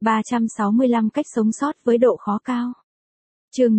365 cách sống sót với độ khó cao. Chương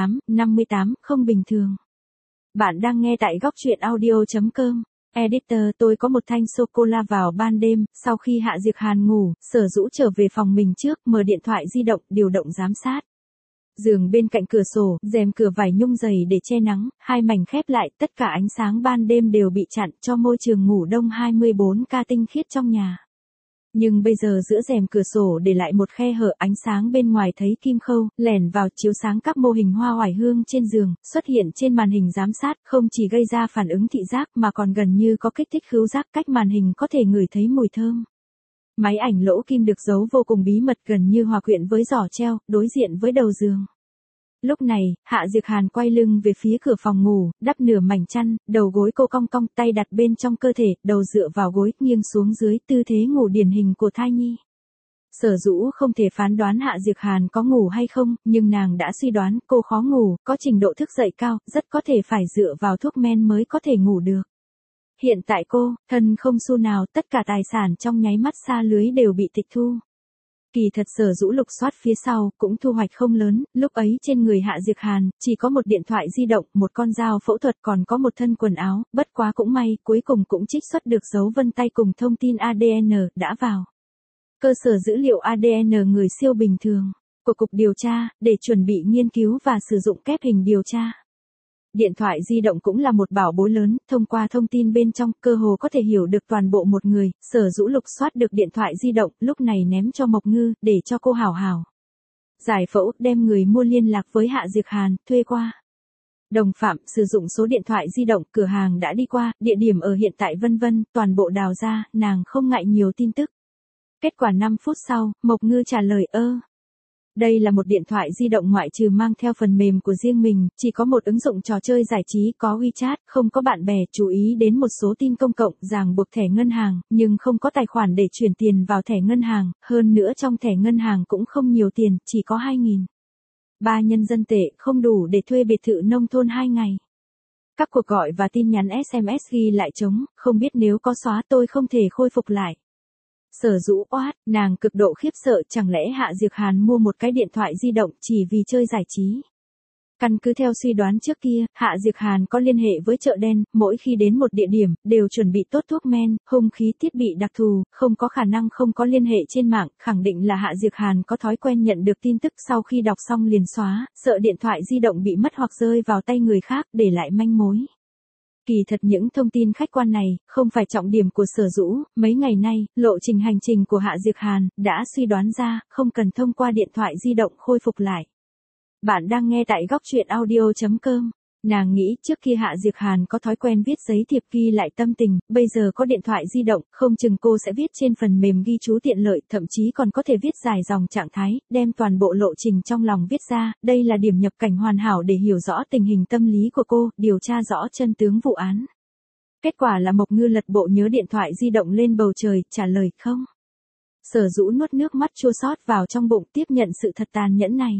58, không bình thường. Bạn đang nghe tại góc truyện audio.com. Editor, tôi có một thanh sô-cô-la vào ban đêm, sau khi Hạ Diệc Hàn ngủ, Sở Dũ trở về phòng mình trước, mở điện thoại di động, điều động giám sát. Giường bên cạnh cửa sổ, rèm cửa vải nhung dày để che nắng, hai mảnh khép lại, tất cả ánh sáng ban đêm đều bị chặn cho môi trường ngủ đông 24K tinh khiết trong nhà. Nhưng bây giờ giữa rèm cửa sổ để lại một khe hở, ánh sáng bên ngoài thấy kim khâu, lẻn vào chiếu sáng các mô hình hoa oải hương trên giường, xuất hiện trên màn hình giám sát, không chỉ gây ra phản ứng thị giác mà còn gần như có kích thích khứu giác, cách màn hình có thể ngửi thấy mùi thơm. Máy ảnh lỗ kim được giấu vô cùng bí mật, gần như hòa quyện với giỏ treo, đối diện với đầu giường. Lúc này, Hạ Diệc Hàn quay lưng về phía cửa phòng ngủ, đắp nửa mảnh chăn, đầu gối cô cong cong, tay đặt bên trong cơ thể, đầu dựa vào gối, nghiêng xuống dưới, tư thế ngủ điển hình của thai nhi. Sở Dũ không thể phán đoán Hạ Diệc Hàn có ngủ hay không, nhưng nàng đã suy đoán cô khó ngủ, có trình độ thức dậy cao, rất có thể phải dựa vào thuốc men mới có thể ngủ được. Hiện tại cô, thân không xu nào, tất cả tài sản trong nháy mắt xa lưới đều bị tịch thu. Kỳ thật Sở Dũ lục soát phía sau, cũng thu hoạch không lớn, lúc ấy trên người Hạ Diệc Hàn, chỉ có một điện thoại di động, một con dao phẫu thuật, còn có một thân quần áo, bất quá cũng may, cuối cùng cũng trích xuất được dấu vân tay cùng thông tin ADN, đã vào cơ sở dữ liệu ADN người siêu bình thường của Cục Điều tra, để chuẩn bị nghiên cứu và sử dụng kép hình điều tra. Điện thoại di động cũng là một bảo bối lớn, thông qua thông tin bên trong, cơ hồ có thể hiểu được toàn bộ một người. Sở Dũ lục soát được điện thoại di động, lúc này ném cho Mộc Ngư, để cho cô hảo hảo giải phẫu, đem người mua liên lạc với Hạ Diệc Hàn, thuê qua. Đồng phạm, sử dụng số điện thoại di động, cửa hàng đã đi qua, địa điểm ở hiện tại vân vân, toàn bộ đào ra, nàng không ngại nhiều tin tức. Kết quả 5 phút sau, Mộc Ngư trả lời đây là một điện thoại di động ngoại trừ mang theo phần mềm của riêng mình, chỉ có một ứng dụng trò chơi giải trí, có WeChat, không có bạn bè, chú ý đến một số tin công cộng, ràng buộc thẻ ngân hàng, nhưng không có tài khoản để chuyển tiền vào thẻ ngân hàng, hơn nữa trong thẻ ngân hàng cũng không nhiều tiền, chỉ có 2.300 nhân dân tệ, không đủ để thuê biệt thự nông thôn 2 ngày. Các cuộc gọi và tin nhắn SMS ghi lại trống, không biết nếu có xóa tôi không thể khôi phục lại. Sở Dũ oát, nàng cực độ khiếp sợ, chẳng lẽ Hạ Diệc Hàn mua một cái điện thoại di động chỉ vì chơi giải trí. Căn cứ theo suy đoán trước kia, Hạ Diệc Hàn có liên hệ với chợ đen, mỗi khi đến một địa điểm, đều chuẩn bị tốt thuốc men, hung khí, thiết bị đặc thù, không có khả năng không có liên hệ trên mạng, khẳng định là Hạ Diệc Hàn có thói quen nhận được tin tức sau khi đọc xong liền xóa, sợ điện thoại di động bị mất hoặc rơi vào tay người khác, để lại manh mối. Kỳ thật những thông tin khách quan này, không phải trọng điểm của Sở Dũ, mấy ngày nay, lộ trình hành trình của Hạ Diệc Hàn, đã suy đoán ra, không cần thông qua điện thoại di động khôi phục lại. Bạn đang nghe tại góc truyện audio.com. Nàng nghĩ trước kia Hạ Diệc Hàn có thói quen viết giấy thiệp ghi lại tâm tình, bây giờ có điện thoại di động, không chừng cô sẽ viết trên phần mềm ghi chú tiện lợi, thậm chí còn có thể viết dài dòng trạng thái, đem toàn bộ lộ trình trong lòng viết ra, đây là điểm nhập cảnh hoàn hảo để hiểu rõ tình hình tâm lý của cô, điều tra rõ chân tướng vụ án. Kết quả là Mộc Ngư lật bộ nhớ điện thoại di động lên bầu trời, trả lời không. Sở Dũ nuốt nước mắt chua xót vào trong bụng, tiếp nhận sự thật tàn nhẫn này.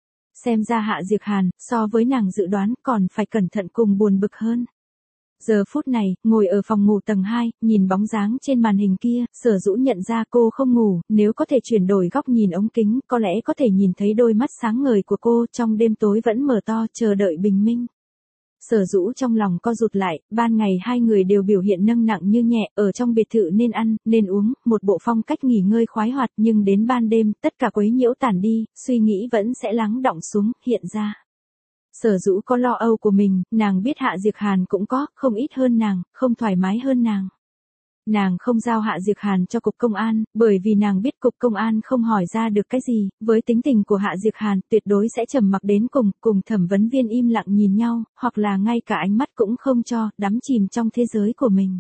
Xem ra Hạ Diệc Hàn, so với nàng dự đoán, còn phải cẩn thận cùng buồn bực hơn. Giờ phút này, ngồi ở phòng ngủ tầng 2, nhìn bóng dáng trên màn hình kia, Sở Dũ nhận ra cô không ngủ, nếu có thể chuyển đổi góc nhìn ống kính, có lẽ có thể nhìn thấy đôi mắt sáng ngời của cô, trong đêm tối vẫn mở to, chờ đợi bình minh. Sở Dũ trong lòng co rụt lại, ban ngày hai người đều biểu hiện nâng nặng như nhẹ, ở trong biệt thự nên ăn, nên uống, một bộ phong cách nghỉ ngơi khoái hoạt, nhưng đến ban đêm, tất cả quấy nhiễu tản đi, suy nghĩ vẫn sẽ lắng đọng xuống, hiện ra. Sở Dũ có lo âu của mình, nàng biết Hạ Diệc Hàn cũng có, không ít hơn nàng, không thoải mái hơn nàng. Nàng không giao Hạ Diệc Hàn cho Cục Công an, bởi vì nàng biết Cục Công an không hỏi ra được cái gì, với tính tình của Hạ Diệc Hàn tuyệt đối sẽ trầm mặc đến cùng thẩm vấn viên im lặng nhìn nhau, hoặc là ngay cả ánh mắt cũng không cho, đắm chìm trong thế giới của mình.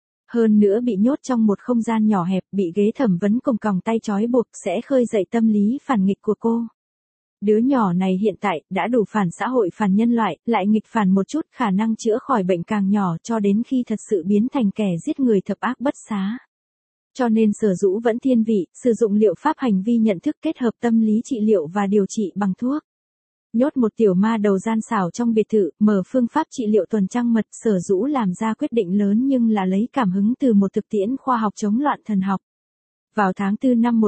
Hơn nữa bị nhốt trong một không gian nhỏ hẹp, bị ghế thẩm vấn cùng còng tay trói buộc sẽ khơi dậy tâm lý phản nghịch của cô. Đứa nhỏ này hiện tại, đã đủ phản xã hội phản nhân loại, lại nghịch phản một chút, khả năng chữa khỏi bệnh càng nhỏ cho đến khi thật sự biến thành kẻ giết người thập ác bất xá. Cho nên Sở Dũ vẫn thiên vị, sử dụng liệu pháp hành vi nhận thức kết hợp tâm lý trị liệu và điều trị bằng thuốc. Nhốt một tiểu ma đầu gian xảo trong biệt thự, mở phương pháp trị liệu tuần trăng mật, Sở Dũ làm ra quyết định lớn nhưng là lấy cảm hứng từ một thực tiễn khoa học chống loạn thần học. Vào tháng 4 năm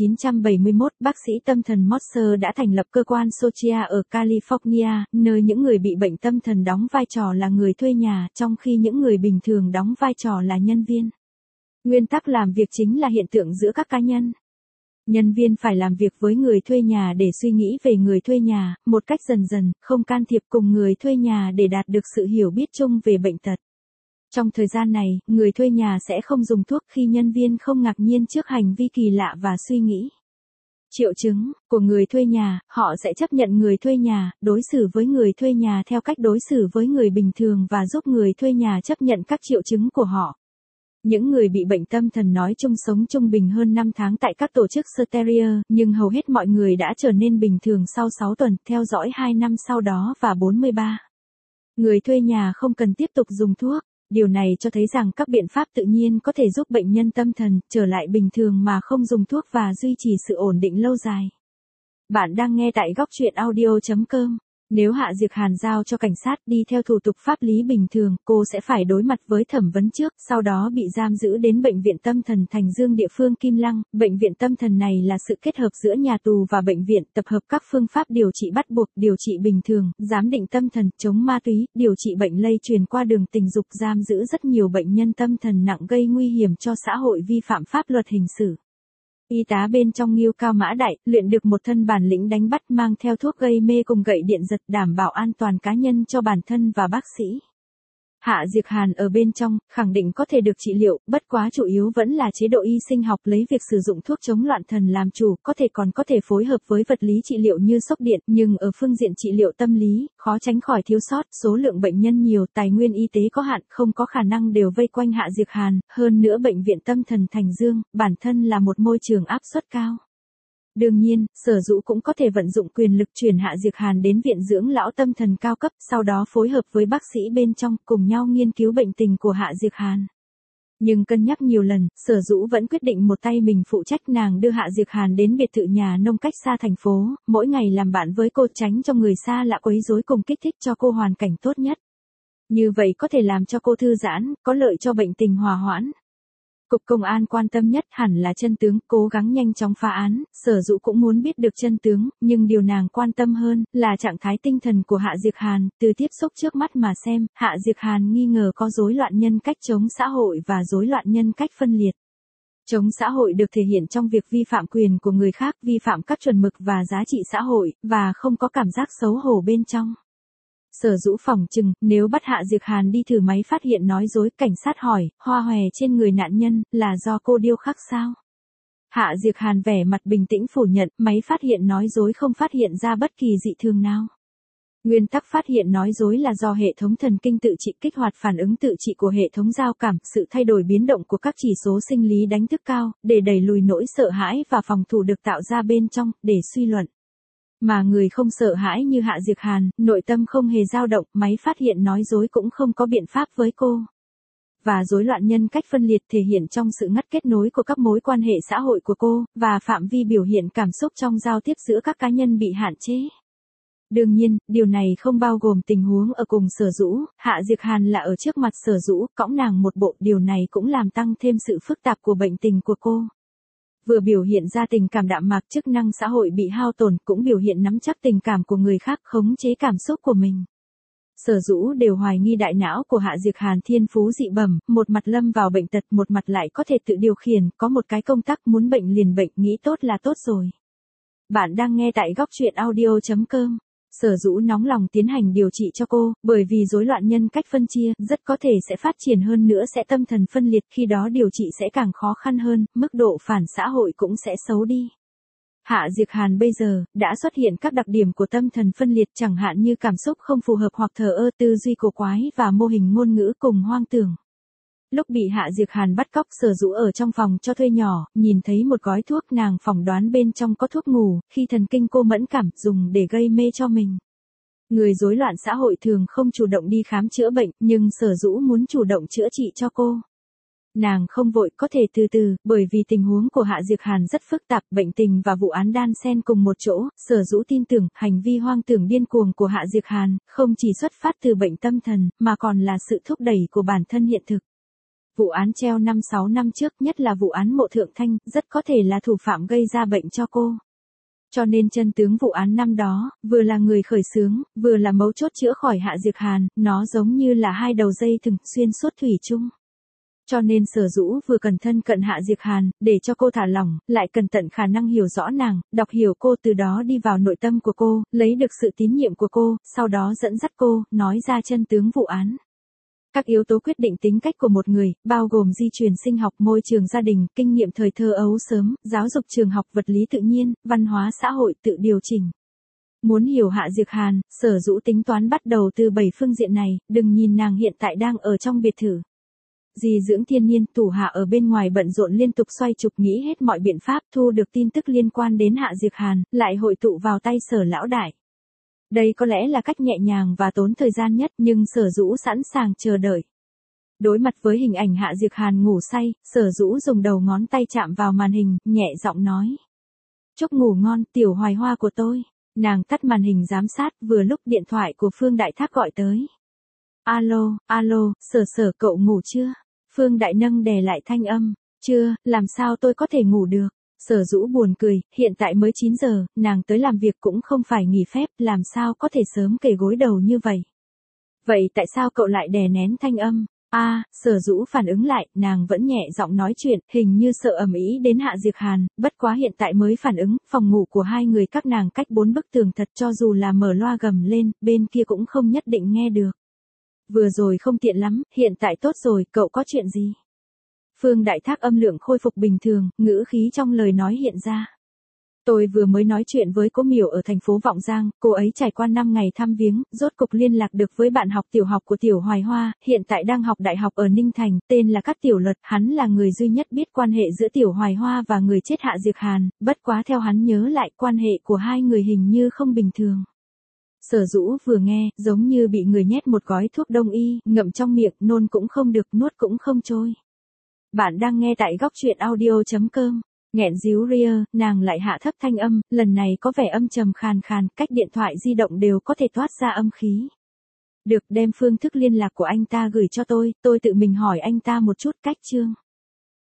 1971, bác sĩ tâm thần Morse đã thành lập cơ quan Sochia ở California, nơi những người bị bệnh tâm thần đóng vai trò là người thuê nhà, trong khi những người bình thường đóng vai trò là nhân viên. Nguyên tắc làm việc chính là hiện tượng giữa các cá nhân. Nhân viên phải làm việc với người thuê nhà để suy nghĩ về người thuê nhà, một cách dần dần, không can thiệp cùng người thuê nhà để đạt được sự hiểu biết chung về bệnh tật. Trong thời gian này, người thuê nhà sẽ không dùng thuốc khi nhân viên không ngạc nhiên trước hành vi kỳ lạ và suy nghĩ. Triệu chứng của người thuê nhà, họ sẽ chấp nhận người thuê nhà, đối xử với người thuê nhà theo cách đối xử với người bình thường và giúp người thuê nhà chấp nhận các triệu chứng của họ. Những người bị bệnh tâm thần nói chung sống trung bình hơn 5 tháng tại các tổ chức Stereo, nhưng hầu hết mọi người đã trở nên bình thường sau 6 tuần, theo dõi 2 năm sau đó và 43. Người thuê nhà không cần tiếp tục dùng thuốc. Điều này cho thấy rằng các biện pháp tự nhiên có thể giúp bệnh nhân tâm thần trở lại bình thường mà không dùng thuốc và duy trì sự ổn định lâu dài. Bạn đang nghe tại góc truyện audio.com. Nếu Hạ Diệc Hàn giao cho cảnh sát đi theo thủ tục pháp lý bình thường, cô sẽ phải đối mặt với thẩm vấn trước, sau đó bị giam giữ đến bệnh viện tâm thần Thành Dương địa phương Kim Lăng. Bệnh viện tâm thần này là sự kết hợp giữa nhà tù và bệnh viện, tập hợp các phương pháp điều trị bắt buộc, điều trị bình thường, giám định tâm thần, chống ma túy, điều trị bệnh lây truyền qua đường tình dục, giam giữ rất nhiều bệnh nhân tâm thần nặng gây nguy hiểm cho xã hội vi phạm pháp luật hình sự. Y tá bên trong Ngưu Cao Mã Đại, luyện được một thân bản lĩnh đánh bắt, mang theo thuốc gây mê cùng gậy điện giật, đảm bảo an toàn cá nhân cho bản thân và bác sĩ. Hạ Diệc Hàn ở bên trong, khẳng định có thể được trị liệu, bất quá chủ yếu vẫn là chế độ y sinh học lấy việc sử dụng thuốc chống loạn thần làm chủ, còn có thể phối hợp với vật lý trị liệu như sốc điện, nhưng ở phương diện trị liệu tâm lý, khó tránh khỏi thiếu sót, số lượng bệnh nhân nhiều, tài nguyên y tế có hạn, không có khả năng đều vây quanh Hạ Diệc Hàn, hơn nữa bệnh viện tâm thần Thành Dương, bản thân là một môi trường áp suất cao. Đương nhiên, Sở Dũ cũng có thể vận dụng quyền lực chuyển Hạ Diệc Hàn đến viện dưỡng lão tâm thần cao cấp, sau đó phối hợp với bác sĩ bên trong, cùng nhau nghiên cứu bệnh tình của Hạ Diệc Hàn. Nhưng cân nhắc nhiều lần, Sở Dũ vẫn quyết định một tay mình phụ trách, nàng đưa Hạ Diệc Hàn đến biệt thự nhà nông cách xa thành phố, mỗi ngày làm bạn với cô, tránh cho người xa lạ quấy rối cùng kích thích cho cô hoàn cảnh tốt nhất. Như vậy có thể làm cho cô thư giãn, có lợi cho bệnh tình hòa hoãn. Cục Công an quan tâm nhất hẳn là chân tướng, cố gắng nhanh chóng phá án. Sở Dũ cũng muốn biết được chân tướng, nhưng điều nàng quan tâm hơn là trạng thái tinh thần của Hạ Diệc Hàn. Từ tiếp xúc trước mắt mà xem, Hạ Diệc Hàn nghi ngờ có rối loạn nhân cách chống xã hội và rối loạn nhân cách phân liệt. Chống xã hội được thể hiện trong việc vi phạm quyền của người khác, vi phạm các chuẩn mực và giá trị xã hội, và không có cảm giác xấu hổ bên trong. Sở Dũ phỏng chừng, nếu bắt Hạ Diệc Hàn đi thử máy phát hiện nói dối, cảnh sát hỏi, hoa hòe trên người nạn nhân, là do cô điêu khắc sao? Hạ Diệc Hàn vẻ mặt bình tĩnh phủ nhận, máy phát hiện nói dối không phát hiện ra bất kỳ dị thường nào. Nguyên tắc phát hiện nói dối là do hệ thống thần kinh tự trị kích hoạt phản ứng tự trị của hệ thống giao cảm, sự thay đổi biến động của các chỉ số sinh lý đánh thức cao, để đẩy lùi nỗi sợ hãi và phòng thủ được tạo ra bên trong, để suy luận. Mà người không sợ hãi như Hạ Diệc Hàn, nội tâm không hề dao động, máy phát hiện nói dối cũng không có biện pháp với cô. Và rối loạn nhân cách phân liệt thể hiện trong sự ngắt kết nối của các mối quan hệ xã hội của cô, và phạm vi biểu hiện cảm xúc trong giao tiếp giữa các cá nhân bị hạn chế. Đương nhiên, điều này không bao gồm tình huống ở cùng Sở Dũ, Hạ Diệc Hàn là ở trước mặt Sở Dũ, cõng nàng một bộ, điều này cũng làm tăng thêm sự phức tạp của bệnh tình của cô. Vừa biểu hiện ra tình cảm đạm mạc, chức năng xã hội bị hao tổn, cũng biểu hiện nắm chắc tình cảm của người khác, khống chế cảm xúc của mình. Sở Dũ đều hoài nghi đại não của Hạ Diệc Hàn thiên phú dị bẩm, một mặt lâm vào bệnh tật, một mặt lại có thể tự điều khiển, có một cái công tắc muốn bệnh liền bệnh, nghĩ tốt là tốt rồi. Bạn đang nghe tại góc truyện audio.com. Sở Dũ nóng lòng tiến hành điều trị cho cô, bởi vì rối loạn nhân cách phân chia, rất có thể sẽ phát triển hơn nữa, sẽ tâm thần phân liệt, khi đó điều trị sẽ càng khó khăn hơn, mức độ phản xã hội cũng sẽ xấu đi. Hạ Diệc Hàn bây giờ, đã xuất hiện các đặc điểm của tâm thần phân liệt, chẳng hạn như cảm xúc không phù hợp hoặc thờ ơ, tư duy cổ quái và mô hình ngôn ngữ cùng hoang tưởng. Lúc bị Hạ Diệc Hàn bắt cóc, Sở Dũ ở trong phòng cho thuê nhỏ, nhìn thấy một gói thuốc, nàng phỏng đoán bên trong có thuốc ngủ, khi thần kinh cô mẫn cảm, dùng để gây mê cho mình. Người rối loạn xã hội thường không chủ động đi khám chữa bệnh, nhưng Sở Dũ muốn chủ động chữa trị cho cô. Nàng không vội, có thể từ từ, bởi vì tình huống của Hạ Diệc Hàn rất phức tạp, bệnh tình và vụ án đan xen cùng một chỗ. Sở Dũ tin tưởng, hành vi hoang tưởng điên cuồng của Hạ Diệc Hàn, không chỉ xuất phát từ bệnh tâm thần, mà còn là sự thúc đẩy của bản thân hiện thực. Vụ án treo 5-6 năm trước, nhất là vụ án Mộ Thượng Thanh, rất có thể là thủ phạm gây ra bệnh cho cô. Cho nên chân tướng vụ án năm đó, vừa là người khởi xướng, vừa là mấu chốt chữa khỏi Hạ Diệc Hàn, nó giống như là hai đầu dây thừng xuyên suốt thủy chung. Cho nên Sở Dũ vừa cần thân cận Hạ Diệc Hàn, để cho cô thả lỏng, lại cần tận khả năng hiểu rõ nàng, đọc hiểu cô, từ đó đi vào nội tâm của cô, lấy được sự tín nhiệm của cô, sau đó dẫn dắt cô, nói ra chân tướng vụ án. Các yếu tố quyết định tính cách của một người, bao gồm di truyền sinh học, môi trường gia đình, kinh nghiệm thời thơ ấu sớm, giáo dục trường học, vật lý tự nhiên, văn hóa xã hội, tự điều chỉnh. Muốn hiểu Hạ Diệc Hàn, Sở Dũ tính toán bắt đầu từ 7 phương diện này, đừng nhìn nàng hiện tại đang ở trong biệt thự. Dì dưỡng thiên nhiên, thủ hạ ở bên ngoài bận rộn liên tục xoay trục nghĩ hết mọi biện pháp thu được tin tức liên quan đến Hạ Diệc Hàn, lại hội tụ vào tay Sở lão đại. Đây có lẽ là cách nhẹ nhàng và tốn thời gian nhất, nhưng Sở Dũ sẵn sàng chờ đợi. Đối mặt với hình ảnh Hạ Diệc Hàn ngủ say, Sở Dũ dùng đầu ngón tay chạm vào màn hình, nhẹ giọng nói. Chúc ngủ ngon, tiểu Hoài Hoa của tôi. Nàng tắt màn hình giám sát, vừa lúc điện thoại của Phương Đại Thác gọi tới. Alo, alo, Sở cậu ngủ chưa? Phương Đại Nâng đè lại thanh âm. Chưa, làm sao tôi có thể ngủ được? Sở Dũ buồn cười, hiện tại mới 9 giờ, nàng tới làm việc cũng không phải nghỉ phép, làm sao có thể sớm kề gối đầu như vậy? Vậy tại sao cậu lại đè nén thanh âm? Sở Dũ phản ứng lại, nàng vẫn nhẹ giọng nói chuyện, hình như sợ ầm ĩ đến Hạ Diệc Hàn, bất quá hiện tại mới phản ứng, phòng ngủ của hai người các nàng cách 4 bức tường thật, cho dù là mở loa gầm lên, bên kia cũng không nhất định nghe được. Vừa rồi không tiện lắm, hiện tại tốt rồi, cậu có chuyện gì? Phương Đại Thác âm lượng khôi phục bình thường, ngữ khí trong lời nói hiện ra. Tôi vừa mới nói chuyện với cô Miểu ở thành phố Vọng Giang, cô ấy trải qua 5 ngày thăm viếng, rốt cục liên lạc được với bạn học tiểu học của tiểu Hoài Hoa, hiện tại đang học đại học ở Ninh Thành, tên là Cát Tiểu Luật, hắn là người duy nhất biết quan hệ giữa tiểu Hoài Hoa và người chết Hạ Diệc Hàn, bất quá theo hắn nhớ lại quan hệ của hai người hình như không bình thường. Sở Dũ vừa nghe, giống như bị người nhét một gói thuốc đông y, ngậm trong miệng, nôn cũng không được, nuốt cũng không trôi. Bạn đang nghe tại góc truyện audio.com. Nghẹn díu ria, nàng lại hạ thấp thanh âm, lần này có vẻ âm trầm khàn khàn, cách điện thoại di động đều có thể toát ra âm khí. Được, đem phương thức liên lạc của anh ta gửi cho tôi tự mình hỏi anh ta một chút, cách chương.